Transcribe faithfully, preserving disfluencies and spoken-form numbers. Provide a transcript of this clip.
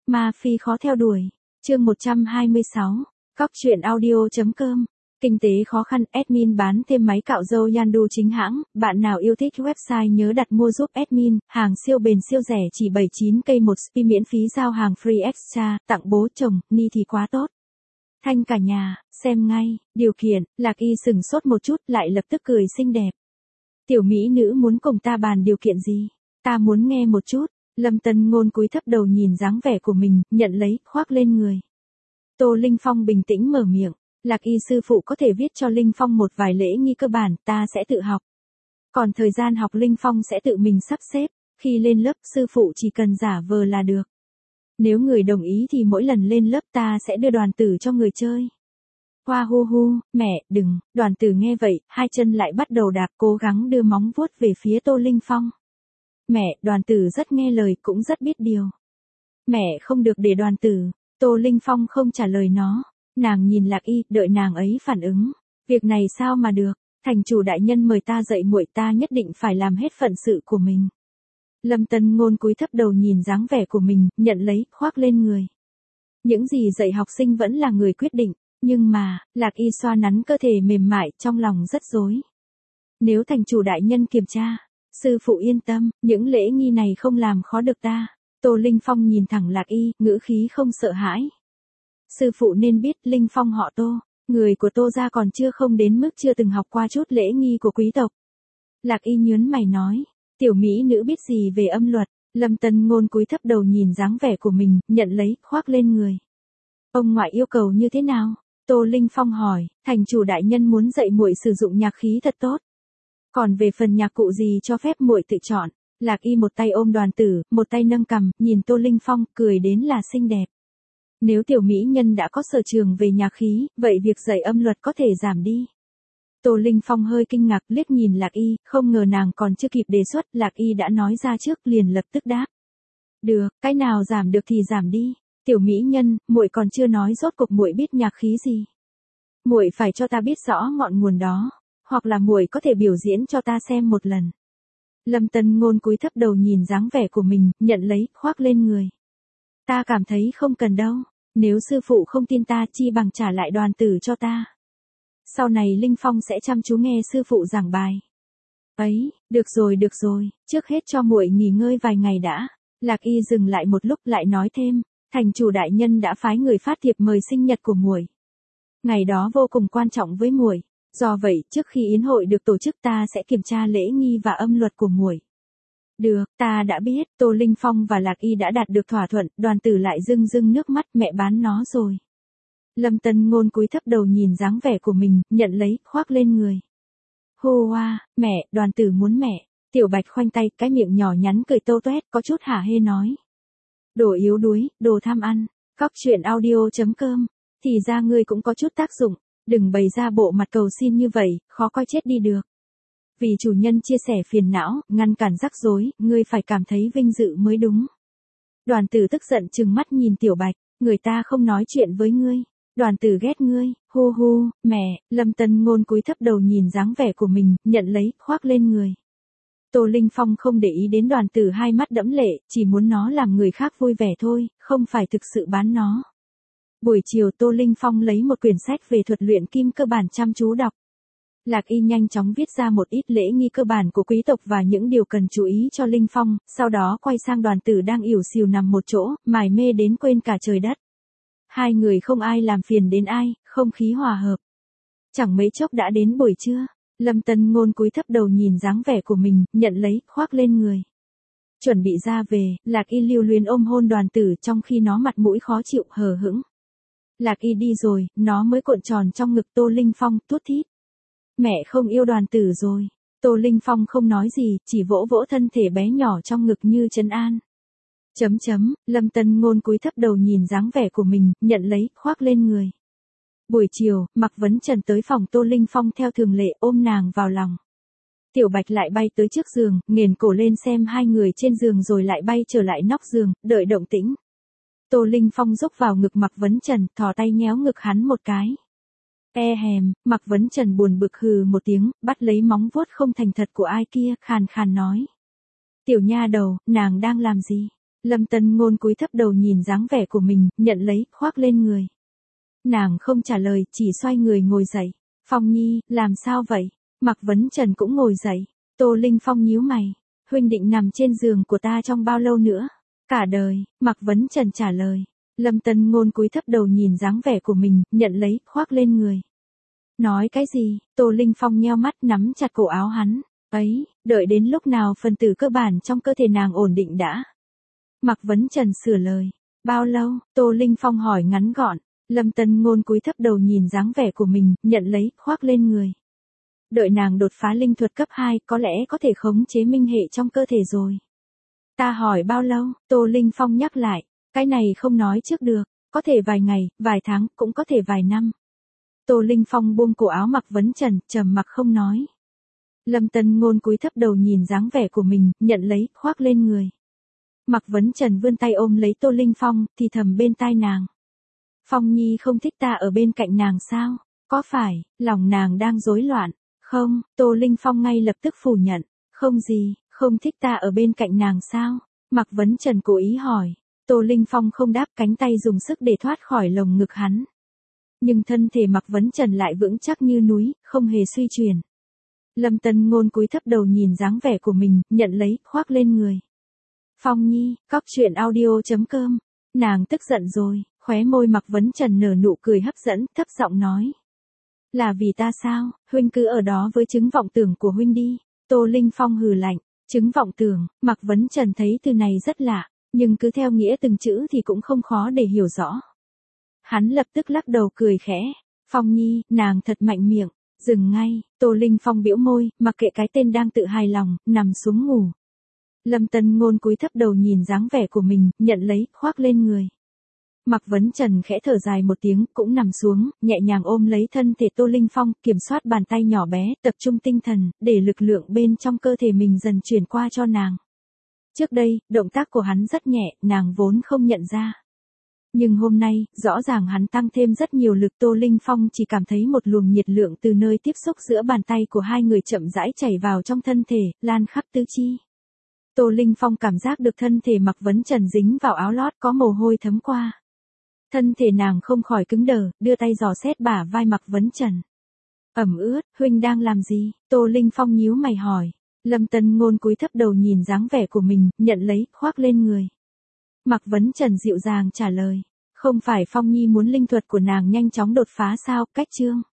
Ma Phi khó theo đuổi. Chương một trăm hai mươi sáu. Cóc truyện audio.com. Kinh tế khó khăn, admin bán thêm máy cạo râu Yandu chính hãng, bạn nào yêu thích website nhớ đặt mua giúp admin, hàng siêu bền siêu rẻ chỉ bảy mươi chín k một spi miễn phí giao hàng free extra, tặng bố chồng, ni thì quá tốt. Thanh cả nhà, xem ngay, điều kiện, Lạc Y sừng sốt một chút lại lập tức cười xinh đẹp. Tiểu mỹ nữ muốn cùng ta bàn điều kiện gì? Ta muốn nghe một chút. Lâm Tân Ngôn cúi thấp đầu nhìn dáng vẻ của mình, nhận lấy, khoác lên người. Tô Linh Phong bình tĩnh mở miệng. Lạc Y sư phụ có thể viết cho Linh Phong một vài lễ nghi cơ bản, ta sẽ tự học. Còn thời gian học Linh Phong sẽ tự mình sắp xếp, khi lên lớp sư phụ chỉ cần giả vờ là được. Nếu người đồng ý thì mỗi lần lên lớp ta sẽ đưa đoàn tử cho người chơi. Hoa hu hu, mẹ, đừng, đoàn tử nghe vậy, hai chân lại bắt đầu đạp cố gắng đưa móng vuốt về phía Tô Linh Phong. Mẹ, đoàn tử rất nghe lời cũng rất biết điều. Mẹ không được để đoàn tử, Tô Linh Phong không trả lời nó. Nàng nhìn Lạc Y, đợi nàng ấy phản ứng. Việc này sao mà được, thành chủ đại nhân mời ta dạy muội ta nhất định phải làm hết phận sự của mình. Lâm Tân Ngôn cúi thấp đầu nhìn dáng vẻ của mình, nhận lấy, khoác lên người. Những gì dạy học sinh vẫn là người quyết định, nhưng mà, Lạc Y xoa nắn cơ thể mềm mại, trong lòng rất rối. Nếu thành chủ đại nhân kiểm tra, sư phụ yên tâm, những lễ nghi này không làm khó được ta. Tô Linh Phong nhìn thẳng Lạc Y, ngữ khí không sợ hãi. Sư phụ nên biết Linh Phong họ Tô, người của Tô gia còn chưa không đến mức chưa từng học qua chút lễ nghi của quý tộc. Lạc Y nhớn mày nói, tiểu mỹ nữ biết gì về âm luật. Lâm Tân Ngôn cúi thấp đầu nhìn dáng vẻ của mình, nhận lấy, khoác lên người. Ông ngoại yêu cầu như thế nào? Tô Linh Phong hỏi, thành chủ đại nhân muốn dạy muội sử dụng nhạc khí thật tốt. Còn về phần nhạc cụ gì cho phép muội tự chọn. Lạc Y một tay ôm đoàn tử, một tay nâng cằm, nhìn Tô Linh Phong, cười đến là xinh đẹp. Nếu tiểu mỹ nhân đã có sở trường về nhạc khí, vậy việc dạy âm luật có thể giảm đi. Tô Linh Phong hơi kinh ngạc liếc nhìn Lạc Y, không ngờ nàng còn chưa kịp đề xuất, Lạc Y đã nói ra trước liền lập tức đáp. Được, cái nào giảm được thì giảm đi. Tiểu mỹ nhân, muội còn chưa nói rốt cuộc muội biết nhạc khí gì. Muội phải cho ta biết rõ ngọn nguồn đó, hoặc là muội có thể biểu diễn cho ta xem một lần. Lâm Tân Ngôn cúi thấp đầu nhìn dáng vẻ của mình, nhận lấy, khoác lên người. Ta cảm thấy không cần đâu, nếu sư phụ không tin ta chi bằng trả lại đoàn tử cho ta. Sau này Linh Phong sẽ chăm chú nghe sư phụ giảng bài. Ấy, được rồi được rồi, trước hết cho muội nghỉ ngơi vài ngày đã. Lạc Y dừng lại một lúc lại nói thêm, thành chủ đại nhân đã phái người phát thiệp mời sinh nhật của muội. Ngày đó vô cùng quan trọng với muội, do vậy trước khi yến hội được tổ chức ta sẽ kiểm tra lễ nghi và âm luật của muội. Được, ta đã biết, Tô Linh Phong và Lạc Y đã đạt được thỏa thuận, đoàn tử lại rưng rưng nước mắt, mẹ bán nó rồi. Lâm Tân Ngôn cúi thấp đầu nhìn dáng vẻ của mình, nhận lấy, khoác lên người. Hô hoa, mẹ, đoàn tử muốn mẹ. Tiểu Bạch khoanh tay, cái miệng nhỏ nhắn cười tô toét, có chút hả hê nói. Đồ yếu đuối, đồ tham ăn, cóc truyện audio.com, thì ra ngươi cũng có chút tác dụng, đừng bày ra bộ mặt cầu xin như vậy, khó coi chết đi được. Vì chủ nhân chia sẻ phiền não, ngăn cản rắc rối, ngươi phải cảm thấy vinh dự mới đúng. Đoàn tử tức giận trừng mắt nhìn Tiểu Bạch, người ta không nói chuyện với ngươi. Đoàn tử ghét ngươi, hu hu, mẹ. Lâm Tân Ngôn cúi thấp đầu nhìn dáng vẻ của mình, nhận lấy, khoác lên người. Tô Linh Phong không để ý đến đoàn tử hai mắt đẫm lệ, chỉ muốn nó làm người khác vui vẻ thôi, không phải thực sự bán nó. Buổi chiều Tô Linh Phong lấy một quyển sách về thuật luyện kim cơ bản chăm chú đọc. Lạc Y nhanh chóng viết ra một ít lễ nghi cơ bản của quý tộc và những điều cần chú ý cho Linh Phong, sau đó quay sang đoàn tử đang ỉu xìu nằm một chỗ, mải mê đến quên cả trời đất. Hai người không ai làm phiền đến ai, không khí hòa hợp. Chẳng mấy chốc đã đến buổi trưa, Lâm Tân Ngôn cúi thấp đầu nhìn dáng vẻ của mình, nhận lấy, khoác lên người. Chuẩn bị ra về, Lạc Y lưu luyến ôm hôn đoàn tử trong khi nó mặt mũi khó chịu, hờ hững. Lạc Y đi rồi, nó mới cuộn tròn trong ngực Tô Linh Phong, tuốt thít. Mẹ không yêu đoàn tử rồi. Tô Linh Phong không nói gì, chỉ vỗ vỗ thân thể bé nhỏ trong ngực như trấn an. Chấm chấm, Lâm Tân Ngôn cúi thấp đầu nhìn dáng vẻ của mình, nhận lấy, khoác lên người. Buổi chiều, Mạc Vấn Trần tới phòng Tô Linh Phong theo thường lệ ôm nàng vào lòng. Tiểu Bạch lại bay tới trước giường, nghền cổ lên xem hai người trên giường rồi lại bay trở lại nóc giường, đợi động tĩnh. Tô Linh Phong rúc vào ngực Mạc Vấn Trần, thò tay nhéo ngực hắn một cái. E hèm, Mạc Vấn Trần buồn bực hừ một tiếng, bắt lấy móng vuốt không thành thật của ai kia, khàn khàn nói. Tiểu nha đầu, nàng đang làm gì? Lâm Tân Ngôn cúi thấp đầu nhìn dáng vẻ của mình, nhận lấy, khoác lên người. Nàng không trả lời, chỉ xoay người ngồi dậy. Phong Nhi, làm sao vậy? Mạc Vấn Trần cũng ngồi dậy. Tô Linh Phong nhíu mày. Huynh định nằm trên giường của ta trong bao lâu nữa? Cả đời, Mạc Vấn Trần trả lời. Lâm Tân Ngôn cúi thấp đầu nhìn dáng vẻ của mình, nhận lấy, khoác lên người. Nói cái gì? Tô Linh Phong nheo mắt nắm chặt cổ áo hắn. Ấy, đợi đến lúc nào phần tử cơ bản trong cơ thể nàng ổn định đã. Mạc Vấn Trần sửa lời. Bao lâu? Tô Linh Phong hỏi ngắn gọn. Lâm Tân Ngôn cúi thấp đầu nhìn dáng vẻ của mình, nhận lấy, khoác lên người. Đợi nàng đột phá linh thuật cấp hai, có lẽ có thể khống chế minh hệ trong cơ thể rồi. Ta hỏi bao lâu? Tô Linh Phong nhắc lại. Cái này không nói trước được, có thể vài ngày, vài tháng, cũng có thể vài năm. Tô Linh Phong buông cổ áo Mạc Vấn Trần, trầm mặc không nói. Lâm Tân Ngôn cúi thấp đầu nhìn dáng vẻ của mình, nhận lấy, khoác lên người. Mạc Vấn Trần vươn tay ôm lấy Tô Linh Phong, thì thầm bên tai nàng. Phong Nhi không thích ta ở bên cạnh nàng sao? Có phải, lòng nàng đang rối loạn? Không, Tô Linh Phong ngay lập tức phủ nhận. Không gì, không thích ta ở bên cạnh nàng sao? Mạc Vấn Trần cố ý hỏi. Tô Linh Phong không đáp, cánh tay dùng sức để thoát khỏi lồng ngực hắn. Nhưng thân thể Mạc Vấn Trần lại vững chắc như núi, không hề suy chuyển. Lâm Tân Ngôn cúi thấp đầu nhìn dáng vẻ của mình, nhận lấy, khoác lên người. Phong Nhi, cóc truyện audio chấm com. Nàng tức giận rồi, khóe môi Mạc Vấn Trần nở nụ cười hấp dẫn, thấp giọng nói. Là vì ta sao? Huynh cứ ở đó với chứng vọng tưởng của huynh đi. Tô Linh Phong hừ lạnh. Chứng vọng tưởng, Mạc Vấn Trần thấy từ này rất lạ, nhưng cứ theo nghĩa từng chữ thì cũng không khó để hiểu rõ. Hắn lập tức lắc đầu cười khẽ. Phong Nhi, nàng thật mạnh miệng. Dừng ngay. Tô Linh Phong bĩu môi, mặc kệ cái tên đang tự hài lòng, nằm xuống ngủ. Lâm Tân Ngôn cúi thấp đầu nhìn dáng vẻ của mình, nhận lấy, khoác lên người. Mạc Vấn Trần khẽ thở dài một tiếng, cũng nằm xuống, nhẹ nhàng ôm lấy thân thể Tô Linh Phong, kiểm soát bàn tay nhỏ bé, tập trung tinh thần, để lực lượng bên trong cơ thể mình dần chuyển qua cho nàng. Trước đây, động tác của hắn rất nhẹ, nàng vốn không nhận ra. Nhưng hôm nay, rõ ràng hắn tăng thêm rất nhiều lực. Tô Linh Phong chỉ cảm thấy một luồng nhiệt lượng từ nơi tiếp xúc giữa bàn tay của hai người chậm rãi chảy vào trong thân thể, lan khắp tứ chi. Tô Linh Phong cảm giác được thân thể Mạc Vấn Trần dính vào áo lót có mồ hôi thấm qua. Thân thể nàng không khỏi cứng đờ, đưa tay dò xét bả vai Mạc Vấn Trần. Ẩm ướt, huynh đang làm gì? Tô Linh Phong nhíu mày hỏi. Lâm Tân Ngôn cúi thấp đầu nhìn dáng vẻ của mình, nhận lấy, khoác lên người. Mạc Vấn Trần dịu dàng trả lời. Không phải Phong Nhi muốn linh thuật của nàng nhanh chóng đột phá sao? Cách chương.